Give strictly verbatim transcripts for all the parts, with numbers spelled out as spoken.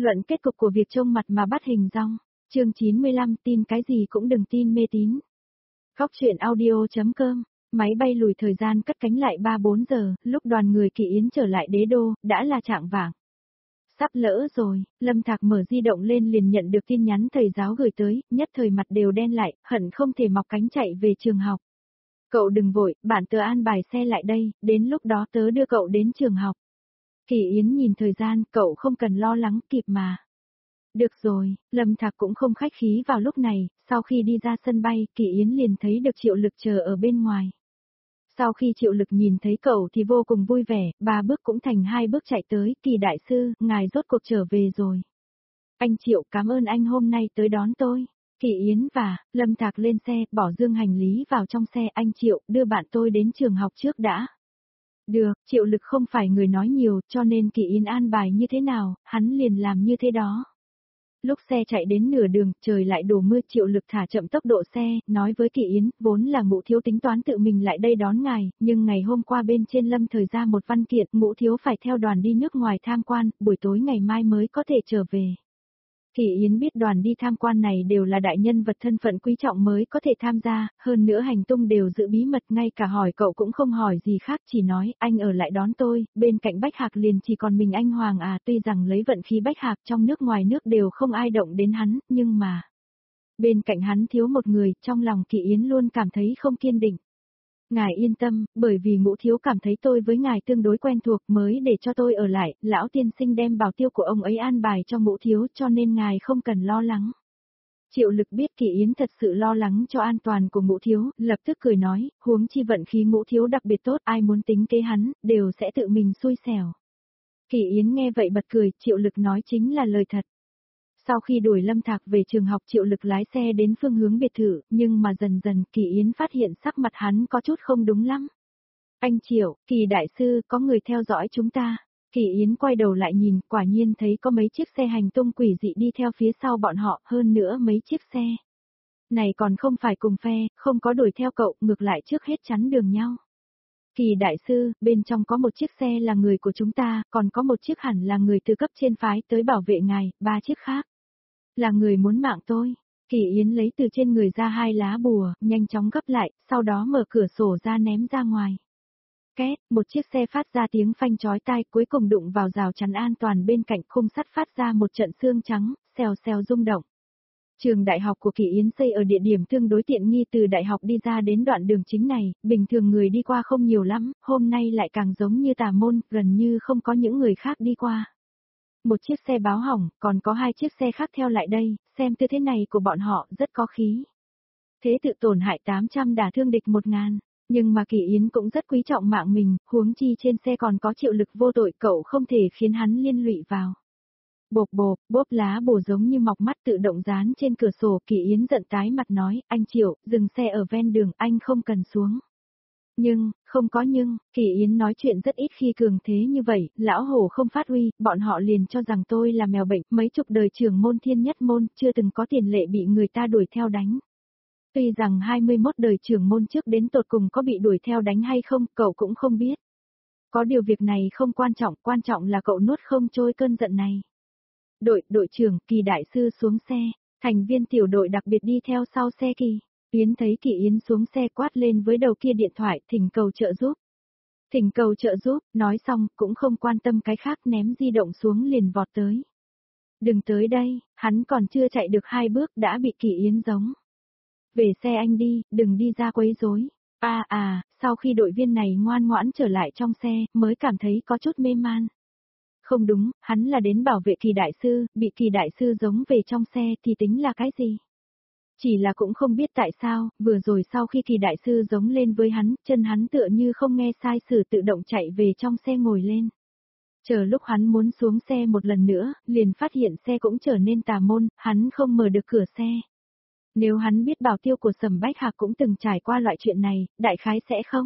Luận kết cục của việc trông mặt mà bắt hình dong. Chương chín mươi lăm, tin cái gì cũng đừng tin mê tín. Góc truyện audio.com. Máy bay lùi thời gian cất cánh lại ba bốn giờ, lúc đoàn người Kỳ Yến trở lại đế đô, đã là chạng vạng. Sắp lỡ rồi, Lâm Thạc mở di động lên liền nhận được tin nhắn thầy giáo gửi tới, nhất thời mặt đều đen lại, hận không thể mọc cánh chạy về trường học. Cậu đừng vội, bản tớ an bài xe lại đây, đến lúc đó tớ đưa cậu đến trường học. Kỳ Yến nhìn thời gian, cậu không cần lo lắng, kịp mà. Được rồi, Lâm Thạc cũng không khách khí vào lúc này, sau khi đi ra sân bay, Kỳ Yến liền thấy được Triệu Lực chờ ở bên ngoài. Sau khi Triệu Lực nhìn thấy cậu thì vô cùng vui vẻ, ba bước cũng thành hai bước chạy tới, Kỳ đại sư, ngài rốt cuộc trở về rồi. Anh Triệu, cảm ơn anh hôm nay tới đón tôi. Kỳ Yến và Lâm Thạc lên xe, bỏ dương hành lý vào trong xe, anh Triệu, đưa bạn tôi đến trường học trước đã. Được, Triệu Lực không phải người nói nhiều, cho nên Kỳ Yến an bài như thế nào, hắn liền làm như thế đó. Lúc xe chạy đến nửa đường, trời lại đổ mưa, Triệu Lực thả chậm tốc độ xe, nói với Kỳ Yến, vốn là Ngũ Thiếu tính toán tự mình lại đây đón ngài, nhưng ngày hôm qua bên trên Lâm thời ra một văn kiện, Ngũ Thiếu phải theo đoàn đi nước ngoài tham quan, buổi tối ngày mai mới có thể trở về. Kỳ Yến biết đoàn đi tham quan này đều là đại nhân vật thân phận quý trọng mới có thể tham gia, hơn nữa hành tung đều giữ bí mật, ngay cả hỏi cậu cũng không hỏi gì khác, chỉ nói, anh ở lại đón tôi, bên cạnh Bách Hạc liền chỉ còn mình anh Hoàng à, tuy rằng lấy vận khí Bách Hạc trong nước ngoài nước đều không ai động đến hắn, nhưng mà bên cạnh hắn thiếu một người, trong lòng Kỳ Yến luôn cảm thấy không kiên định. Ngài yên tâm, bởi vì Ngũ Thiếu cảm thấy tôi với ngài tương đối quen thuộc mới để cho tôi ở lại, lão tiên sinh đem bảo tiêu của ông ấy an bài cho Ngũ Thiếu cho nên ngài không cần lo lắng. Triệu Lực biết Kỳ Yến thật sự lo lắng cho an toàn của Ngũ Thiếu, lập tức cười nói, huống chi vận khí Ngũ Thiếu đặc biệt tốt, ai muốn tính kế hắn, đều sẽ tự mình xui xẻo. Kỳ Yến nghe vậy bật cười, Triệu Lực nói chính là lời thật. Sau khi đuổi Lâm Thạc về trường học, Triệu Lực lái xe đến phương hướng biệt thự, nhưng mà dần dần Kỳ Yến phát hiện sắc mặt hắn có chút không đúng lắm. Anh Triệu, Kỳ đại sư, có người theo dõi chúng ta. Kỳ Yến quay đầu lại nhìn, quả nhiên thấy có mấy chiếc xe hành tung quỷ dị đi theo phía sau bọn họ, hơn nữa mấy chiếc xe này còn không phải cùng phe, không có đuổi theo cậu, ngược lại trước hết chắn đường nhau. Kỳ đại sư, bên trong có một chiếc xe là người của chúng ta, còn có một chiếc hẳn là người từ cấp trên phái tới bảo vệ ngài, ba chiếc khác là người muốn mạng tôi. Kỳ Yến lấy từ trên người ra hai lá bùa, nhanh chóng gấp lại, sau đó mở cửa sổ ra ném ra ngoài. Két, một chiếc xe phát ra tiếng phanh chói tai, cuối cùng đụng vào rào chắn an toàn bên cạnh, khung sắt phát ra một trận xương trắng, xèo xèo rung động. Trường đại học của Kỳ Yến xây ở địa điểm tương đối tiện nghi, từ đại học đi ra đến đoạn đường chính này, bình thường người đi qua không nhiều lắm, hôm nay lại càng giống như tà môn, gần như không có những người khác đi qua. Một chiếc xe báo hỏng, còn có hai chiếc xe khác theo lại đây, xem tư thế này của bọn họ rất có khí. Thế tự tổn hại tám trăm đả thương địch một ngàn, nhưng mà Kỳ Yến cũng rất quý trọng mạng mình, huống chi trên xe còn có Triệu Lực vô tội, cậu không thể khiến hắn liên lụy vào. Bộp bộp, bốp lá bổ giống như mọc mắt tự động dán trên cửa sổ, Kỳ Yến giận tái mặt nói, anh Triệu, dừng xe ở ven đường, anh không cần xuống. Nhưng, không có nhưng, Kỳ Yến nói chuyện rất ít khi cường thế như vậy, lão hổ không phát uy, bọn họ liền cho rằng tôi là mèo bệnh, mấy chục đời trưởng môn thiên nhất môn, chưa từng có tiền lệ bị người ta đuổi theo đánh. Tuy rằng hai mươi mốt đời trưởng môn trước đến tột cùng có bị đuổi theo đánh hay không, cậu cũng không biết. Có điều việc này không quan trọng, quan trọng là cậu nuốt không trôi cơn giận này. Đội, đội trưởng, Kỳ đại sư xuống xe, thành viên tiểu đội đặc biệt đi theo sau xe Kỳ. Yến thấy Kỳ Yến xuống xe quát lên với đầu kia điện thoại, thỉnh cầu trợ giúp. Thỉnh cầu trợ giúp, nói xong, cũng không quan tâm cái khác, ném di động xuống liền vọt tới. Đừng tới đây, hắn còn chưa chạy được hai bước đã bị Kỳ Yến giống. Về xe anh đi, đừng đi ra quấy rối. À à, sau khi đội viên này ngoan ngoãn trở lại trong xe, mới cảm thấy có chút mê man. Không đúng, hắn là đến bảo vệ Kỳ đại sư, bị Kỳ đại sư giống về trong xe thì tính là cái gì? Chỉ là cũng không biết tại sao, vừa rồi sau khi Kỳ đại sư giống lên với hắn, chân hắn tựa như không nghe sai sử tự động chạy về trong xe ngồi lên. Chờ lúc hắn muốn xuống xe một lần nữa, liền phát hiện xe cũng trở nên tà môn, hắn không mở được cửa xe. Nếu hắn biết bảo tiêu của Sầm Bách Hạc cũng từng trải qua loại chuyện này, đại khái sẽ không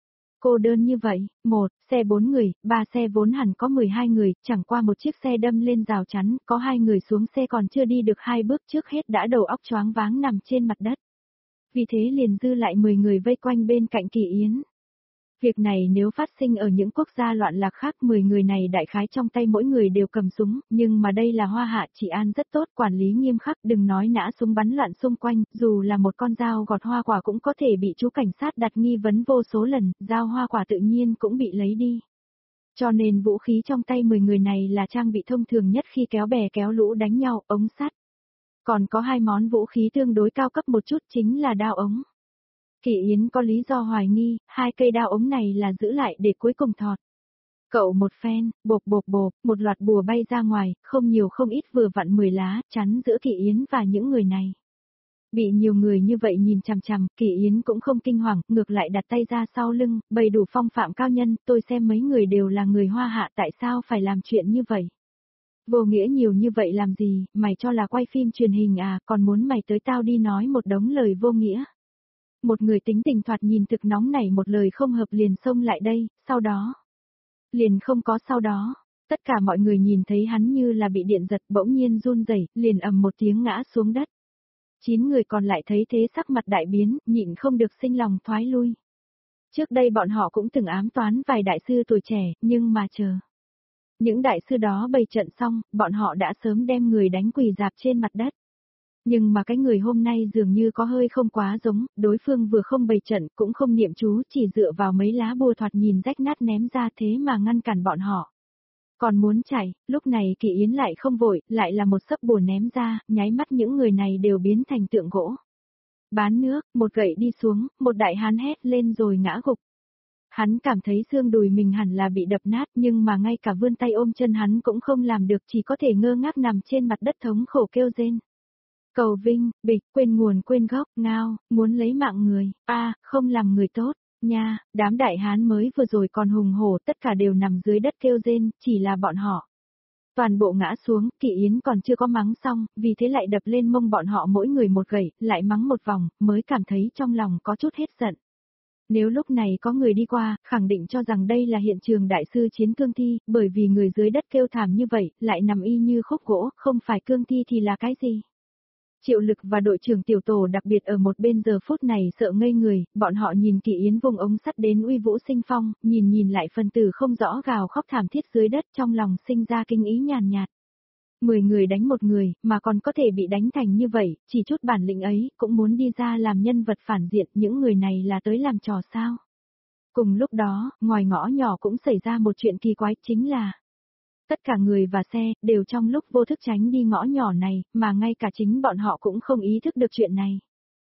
cô đơn như vậy. Một, xe bốn người, ba xe vốn hẳn có mười hai người, chẳng qua một chiếc xe đâm lên rào chắn, có hai người xuống xe còn chưa đi được hai bước trước hết đã đầu óc choáng váng nằm trên mặt đất. Vì thế liền dư lại mười người vây quanh bên cạnh Kỳ Yến. Việc này nếu phát sinh ở những quốc gia loạn lạc khác, mười người này đại khái trong tay mỗi người đều cầm súng, nhưng mà đây là Hoa Hạ trị an rất tốt, quản lý nghiêm khắc, đừng nói nã súng bắn loạn xung quanh, dù là một con dao gọt hoa quả cũng có thể bị chú cảnh sát đặt nghi vấn vô số lần, dao hoa quả tự nhiên cũng bị lấy đi. Cho nên vũ khí trong tay mười người này là trang bị thông thường nhất khi kéo bè kéo lũ đánh nhau, ống sắt. Còn có hai món vũ khí tương đối cao cấp một chút chính là đao ống. Kỳ Yến có lý do hoài nghi, hai cây đao ống này là giữ lại để cuối cùng thọt. Cậu một phen, bộp bộp bộp, một loạt bùa bay ra ngoài, không nhiều không ít vừa vặn mười lá, chắn giữa Kỳ Yến và những người này. Bị nhiều người như vậy nhìn chằm chằm, Kỳ Yến cũng không kinh hoàng, ngược lại đặt tay ra sau lưng, bày đủ phong phạm cao nhân, tôi xem mấy người đều là người Hoa Hạ, tại sao phải làm chuyện như vậy? Vô nghĩa nhiều như vậy làm gì, mày cho là quay phim truyền hình à, còn muốn mày tới tao đi nói một đống lời vô nghĩa. Một người tính tình thoạt nhìn thực nóng nảy, một lời không hợp liền xông lại đây, sau đó. Liền không có sau đó. Tất cả mọi người nhìn thấy hắn như là bị điện giật, bỗng nhiên run rẩy, liền ầm một tiếng ngã xuống đất. Chín người còn lại thấy thế sắc mặt đại biến, nhịn không được sinh lòng thoái lui. Trước đây bọn họ cũng từng ám toán vài đại sư tuổi trẻ, nhưng mà chờ. Những đại sư đó bày trận xong, bọn họ đã sớm đem người đánh quỳ dạp trên mặt đất. Nhưng mà cái người hôm nay dường như có hơi không quá giống, đối phương vừa không bày trận, cũng không niệm chú, chỉ dựa vào mấy lá bùa thoạt nhìn rách nát ném ra thế mà ngăn cản bọn họ. Còn muốn chạy, lúc này Kỳ Yến lại không vội, lại là một sấp bùa ném ra, nháy mắt những người này đều biến thành tượng gỗ. Bán nước, một gậy đi xuống, một đại hán hét lên rồi ngã gục. Hắn cảm thấy xương đùi mình hẳn là bị đập nát, nhưng mà ngay cả vươn tay ôm chân hắn cũng không làm được, chỉ có thể ngơ ngác nằm trên mặt đất thống khổ kêu rên. Cầu vinh, bịch, quên nguồn quên gốc, ngao, muốn lấy mạng người, a, không làm người tốt, nha, đám đại hán mới vừa rồi còn hùng hổ, tất cả đều nằm dưới đất kêu rên, chỉ là bọn họ. Toàn bộ ngã xuống, Kỳ Yến còn chưa có mắng xong, vì thế lại đập lên mông bọn họ mỗi người một gậy, lại mắng một vòng, mới cảm thấy trong lòng có chút hết giận. Nếu lúc này có người đi qua, khẳng định cho rằng đây là hiện trường đại sư chiến cương thi, bởi vì người dưới đất kêu thảm như vậy, lại nằm y như khúc gỗ, không phải cương thi thì là cái gì? Triệu Lực và đội trưởng tiểu tổ đặc biệt ở một bên giờ phút này sợ ngây người, bọn họ nhìn Kỳ Yến vùng ống sắt đến uy vũ sinh phong, nhìn nhìn lại phần tử không rõ gào khóc thảm thiết dưới đất, trong lòng sinh ra kinh ý nhàn nhạt. Mười người đánh một người, mà còn có thể bị đánh thành như vậy, chỉ chút bản lĩnh ấy, cũng muốn đi ra làm nhân vật phản diện, những người này là tới làm trò sao. Cùng lúc đó, ngoài ngõ nhỏ cũng xảy ra một chuyện kỳ quái, chính là tất cả người và xe, đều trong lúc vô thức tránh đi ngõ nhỏ này, mà ngay cả chính bọn họ cũng không ý thức được chuyện này.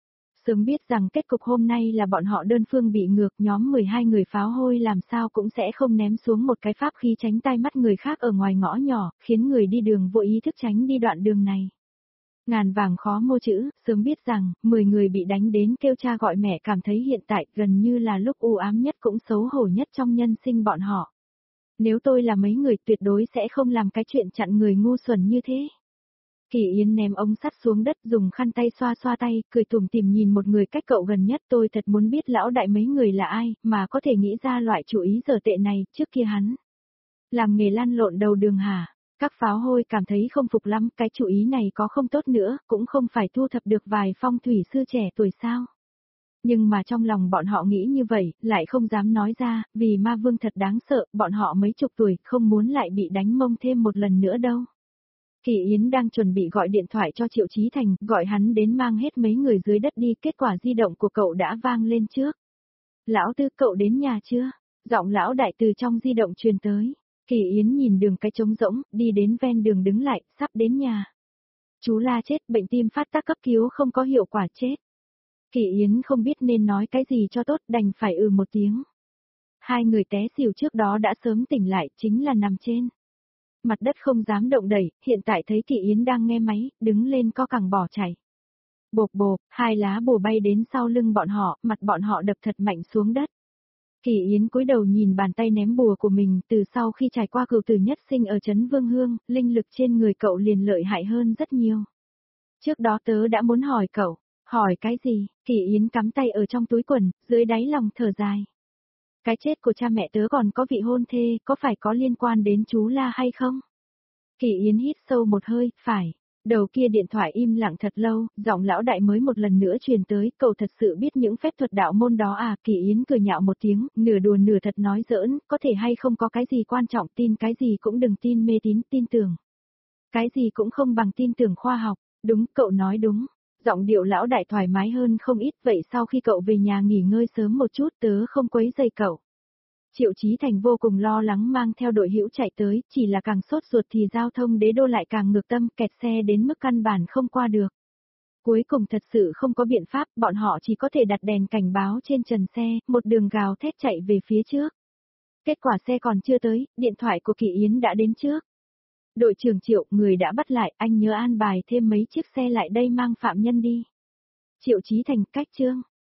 Sớm biết rằng kết cục hôm nay là bọn họ đơn phương bị ngược, nhóm mười hai người pháo hôi làm sao cũng sẽ không ném xuống một cái pháp khí tránh tai mắt người khác ở ngoài ngõ nhỏ, khiến người đi đường vô ý thức tránh đi đoạn đường này. Ngàn vàng khó mua chữ, sớm biết rằng, mười người bị đánh đến kêu cha gọi mẹ, cảm thấy hiện tại gần như là lúc u ám nhất cũng xấu hổ nhất trong nhân sinh bọn họ. Nếu tôi là mấy người tuyệt đối sẽ không làm cái chuyện chặn người ngu xuẩn như thế. Kỳ Yến ném ống sắt xuống đất, dùng khăn tay xoa xoa tay, cười tủm tỉm nhìn một người cách cậu gần nhất. Tôi thật muốn biết lão đại mấy người là ai, mà có thể nghĩ ra loại chủ ý dở tệ này, trước kia hắn làm nghề lăn lộn đầu đường hả? Các pháo hôi cảm thấy không phục lắm, cái chủ ý này có không tốt nữa, cũng không phải thu thập được vài phong thủy sư trẻ tuổi sao. Nhưng mà trong lòng bọn họ nghĩ như vậy, lại không dám nói ra, vì ma vương thật đáng sợ, bọn họ mấy chục tuổi, không muốn lại bị đánh mông thêm một lần nữa đâu. Kỳ Yến đang chuẩn bị gọi điện thoại cho Triệu Chí Thành, gọi hắn đến mang hết mấy người dưới đất đi, kết quả di động của cậu đã vang lên trước. Lão Tư, cậu đến nhà chưa? Giọng lão đại từ trong di động truyền tới. Kỳ Yến nhìn đường cái trống rỗng, đi đến ven đường đứng lại, sắp đến nhà. Chú La chết, bệnh tim phát tác cấp cứu không có hiệu quả chết. Kỳ Yến không biết nên nói cái gì cho tốt, đành phải ừ một tiếng. Hai người té xỉu trước đó đã sớm tỉnh lại, chính là nằm trên mặt đất không dám động đẩy, hiện tại thấy Kỳ Yến đang nghe máy, đứng lên co cẳng bỏ chạy. Bộp bộp, hai lá bùa bay đến sau lưng bọn họ, mặt bọn họ đập thật mạnh xuống đất. Kỳ Yến cúi đầu nhìn bàn tay ném bùa của mình, từ sau khi trải qua cửu tử nhất sinh ở trấn Vương Hương, linh lực trên người cậu liền lợi hại hơn rất nhiều. Trước đó tớ đã muốn hỏi cậu, hỏi cái gì? Kỳ Yến cắm tay ở trong túi quần, dưới đáy lòng thở dài. Cái chết của cha mẹ tớ còn có vị hôn thê, có phải có liên quan đến chú La hay không? Kỳ Yến hít sâu một hơi, phải. Đầu kia điện thoại im lặng thật lâu, giọng lão đại mới một lần nữa truyền tới, cậu thật sự biết những phép thuật đạo môn đó à, Kỳ Yến cười nhạo một tiếng, nửa đùa nửa thật nói giỡn, có thể hay không có cái gì quan trọng, tin cái gì cũng đừng tin mê tín, tin tưởng. Cái gì cũng không bằng tin tưởng khoa học, đúng, cậu nói đúng. Giọng điệu lão đại thoải mái hơn không ít, vậy sau khi cậu về nhà nghỉ ngơi sớm một chút tớ không quấy rầy cậu. Triệu Chí Thành vô cùng lo lắng mang theo đội hữu chạy tới, chỉ là càng sốt ruột thì giao thông đế đô lại càng ngược tâm, kẹt xe đến mức căn bản không qua được. Cuối cùng thật sự không có biện pháp, bọn họ chỉ có thể đặt đèn cảnh báo trên trần xe, một đường gào thét chạy về phía trước. Kết quả xe còn chưa tới, điện thoại của Kỳ Yến đã đến trước. Đội trưởng Triệu, người đã bắt lại, anh nhớ an bài thêm mấy chiếc xe lại đây mang phạm nhân đi. Triệu Chí Thành, cách chương.